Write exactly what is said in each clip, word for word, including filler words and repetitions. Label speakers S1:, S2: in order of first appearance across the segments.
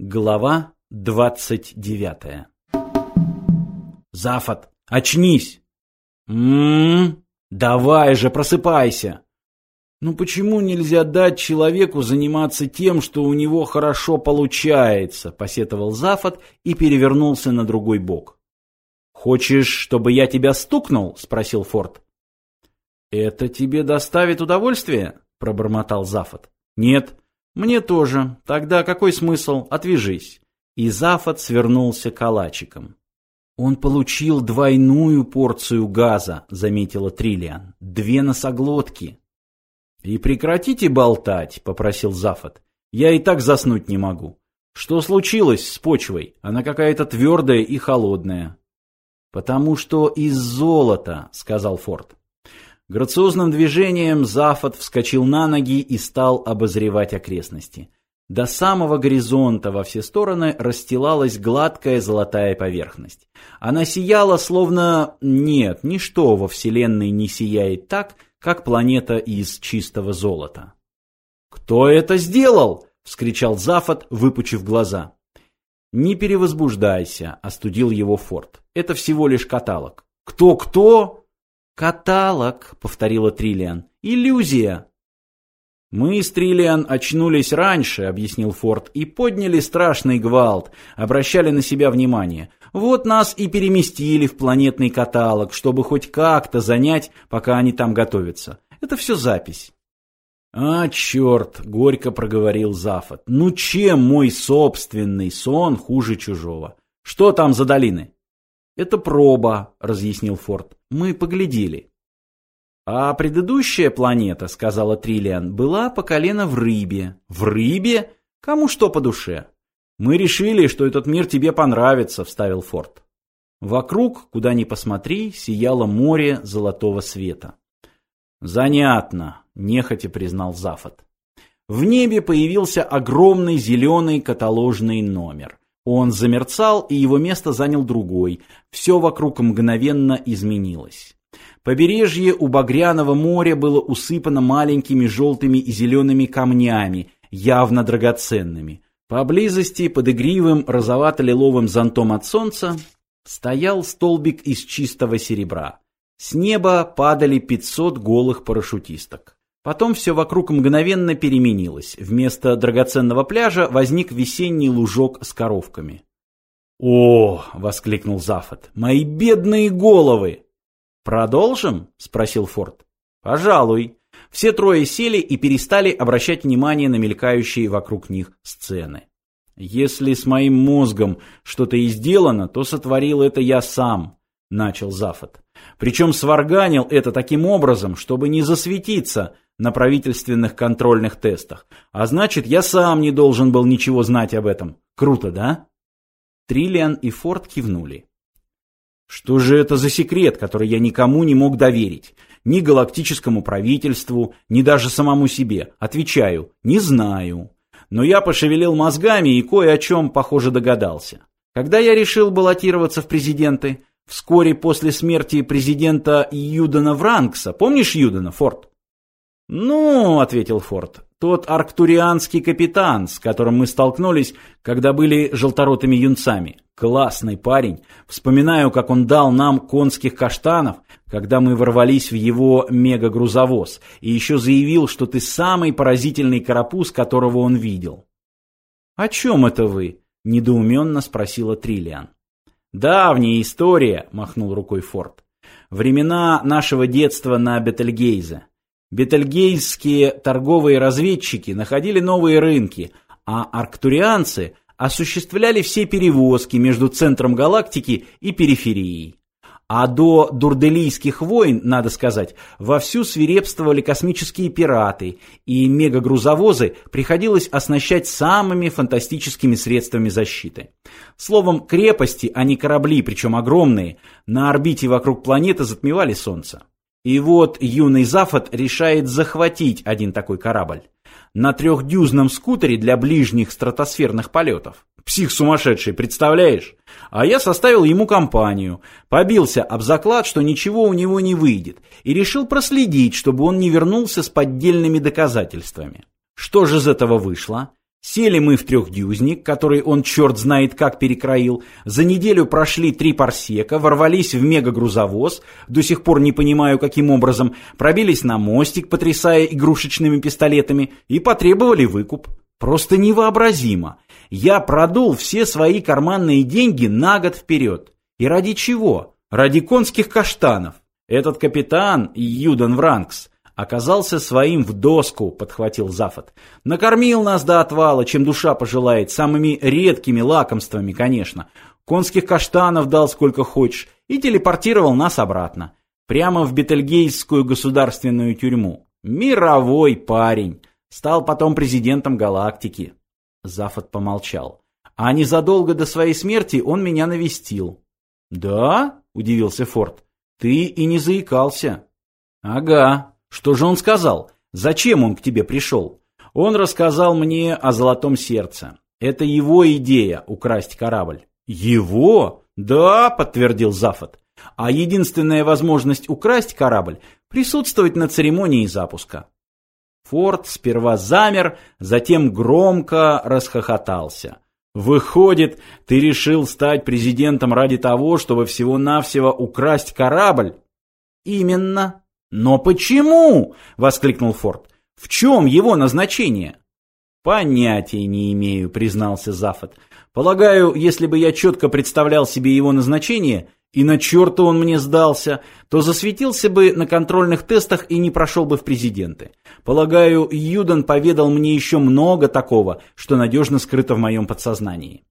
S1: Глава двадцать девятая. Зафот, очнись! М-м-м, давай же, просыпайся! Ну почему нельзя дать человеку заниматься тем, что у него хорошо получается? Посетовал Зафот и перевернулся на другой бок. Хочешь, чтобы я тебя стукнул? Спросил Форд. Это тебе доставит удовольствие? Пробормотал Зафот. Нет. «Мне тоже. Тогда какой смысл? Отвяжись». И Зафот свернулся калачиком. «Он получил двойную порцию газа», — заметила Триллиан. «Две носоглотки». «И прекратите болтать», — попросил Зафот. «Я и так заснуть не могу. Что случилось с почвой? Она какая-то твердая и холодная». «Потому что из золота», — сказал Форд. Грациозным движением Зафот вскочил на ноги и стал обозревать окрестности. До самого горизонта во все стороны расстилалась гладкая золотая поверхность. Она сияла, словно... Нет, ничто во Вселенной не сияет так, как планета из чистого золота. «Кто это сделал?» — вскричал Зафот, выпучив глаза. «Не перевозбуждайся», — остудил его Форд. «Это всего лишь каталог». «Кто-кто?» «Каталог», — повторила Триллиан. «Иллюзия». «Мы с Триллиан очнулись раньше», — объяснил Форд, «и подняли страшный гвалт, обращали на себя внимание. Вот нас и переместили в планетный каталог, чтобы хоть как-то занять, пока они там готовятся. Это все запись». «А, черт», — горько проговорил Зафот, «ну чем мой собственный сон хуже чужого? Что там за долины?» «Это проба», — разъяснил Форд. «Мы поглядели». «А предыдущая планета, — сказала Триллиан, — была по колено в рыбе». «В рыбе? Кому что по душе?» «Мы решили, что этот мир тебе понравится», — вставил Форд. Вокруг, куда ни посмотри, сияло море золотого света. «Занятно», — нехотя признал Зафот. В небе появился огромный зеленый каталожный номер. Он замерцал, и его место занял другой. Все вокруг мгновенно изменилось. Побережье у Багряного моря было усыпано маленькими желтыми и зелеными камнями, явно драгоценными. Поблизости, под игривым розовато-лиловым зонтом от солнца, стоял столбик из чистого серебра. С неба падали пятьсот голых парашютисток. Потом все вокруг мгновенно переменилось. Вместо драгоценного пляжа возник весенний лужок с коровками. «О!» — воскликнул Зафот. «Мои бедные головы!» «Продолжим?» — спросил Форд. «Пожалуй». Все трое сели и перестали обращать внимание на мелькающие вокруг них сцены. «Если с моим мозгом что-то и сделано, то сотворил это я сам», — начал Зафот. «Причем сварганил это таким образом, чтобы не засветиться на правительственных контрольных тестах. А значит, я сам не должен был ничего знать об этом. Круто, да?» Триллиан и Форд кивнули. «Что же это за секрет, который я никому не мог доверить? Ни галактическому правительству, ни даже самому себе. Отвечаю, не знаю. Но я пошевелил мозгами и кое о чем, похоже, догадался. Когда я решил баллотироваться в президенты, вскоре после смерти президента Юдена Вранкса, помнишь Юдена, Форд?» «Ну, — ответил Форд, — тот арктурианский капитан, с которым мы столкнулись, когда были желторотыми юнцами. Классный парень. Вспоминаю, как он дал нам конских каштанов, когда мы ворвались в его мегагрузовоз, и еще заявил, что ты самый поразительный карапуз, которого он видел». «О чем это вы?» — недоуменно спросила Триллиан. «Давняя история», — махнул рукой Форд. «Времена нашего детства на Бетельгейзе. Бетельгейзские торговые разведчики находили новые рынки, а арктурианцы осуществляли все перевозки между центром галактики и периферией. А до дурделийских войн, надо сказать, вовсю свирепствовали космические пираты, и мегагрузовозы приходилось оснащать самыми фантастическими средствами защиты. Словом, крепости, а не корабли, причем огромные, на орбите вокруг планеты затмевали Солнце. И вот юный Зафот решает захватить один такой корабль. На трехдюзном скутере для ближних стратосферных полетов. Псих сумасшедший, представляешь? А я составил ему компанию, побился об заклад, что ничего у него не выйдет, и решил проследить, чтобы он не вернулся с поддельными доказательствами. Что же из этого вышло? Сели мы в трехдюзник, который он черт знает как перекроил, за неделю прошли три парсека, ворвались в мегагрузовоз, до сих пор не понимаю каким образом, пробились на мостик, потрясая игрушечными пистолетами, и потребовали выкуп. Просто невообразимо. Я продул все свои карманные деньги на год вперед. И ради чего? Ради конских каштанов. Этот капитан, Юдан Вранкс, оказался своим в доску, подхватил Зафот. Накормил нас до отвала, чем душа пожелает, самыми редкими лакомствами, конечно. Конских каштанов дал сколько хочешь и телепортировал нас обратно. Прямо в Бетельгейскую государственную тюрьму. Мировой парень. Стал потом президентом галактики. Зафот помолчал. А незадолго до своей смерти он меня навестил. «Да?» – удивился Форд. «Ты и не заикался». «Ага. Что же он сказал? Зачем он к тебе пришел?» «Он рассказал мне о Золотом Сердце. Это его идея – украсть корабль». «Его?» «Да», – подтвердил Зафот. «А единственная возможность украсть корабль – присутствовать на церемонии запуска». Форд сперва замер, затем громко расхохотался. «Выходит, ты решил стать президентом ради того, чтобы всего-навсего украсть корабль?» «Именно». «Но почему?» – воскликнул Форд. «В чем его назначение?» «Понятия не имею», – признался Зафот. «Полагаю, если бы я четко представлял себе его назначение, и на черта он мне сдался, то засветился бы на контрольных тестах и не прошел бы в президенты. Полагаю, Юдан поведал мне еще много такого, что надежно скрыто в моем подсознании».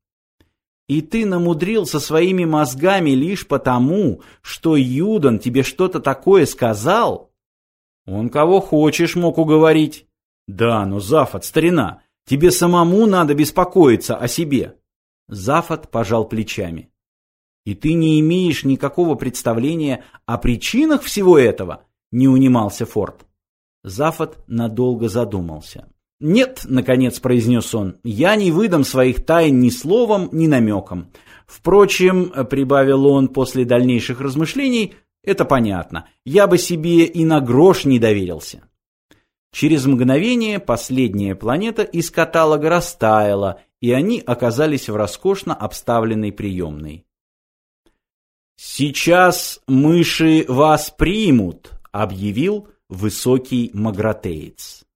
S1: «И ты намудрил со своими мозгами лишь потому, что Юдан тебе что-то такое сказал?» «Он кого хочешь мог уговорить». «Да, но, Зафот, старина, тебе самому надо беспокоиться о себе». Зафот пожал плечами. «И ты не имеешь никакого представления о причинах всего этого?» – не унимался Форд. Зафот надолго задумался. «Нет», — наконец произнес он, — «я не выдам своих тайн ни словом, ни намеком. Впрочем, — прибавил он после дальнейших размышлений, — это понятно, я бы себе и на грош не доверился». Через мгновение последняя планета из каталога растаяла, и они оказались в роскошно обставленной приемной. «Сейчас мыши вас примут», — объявил высокий магратеец.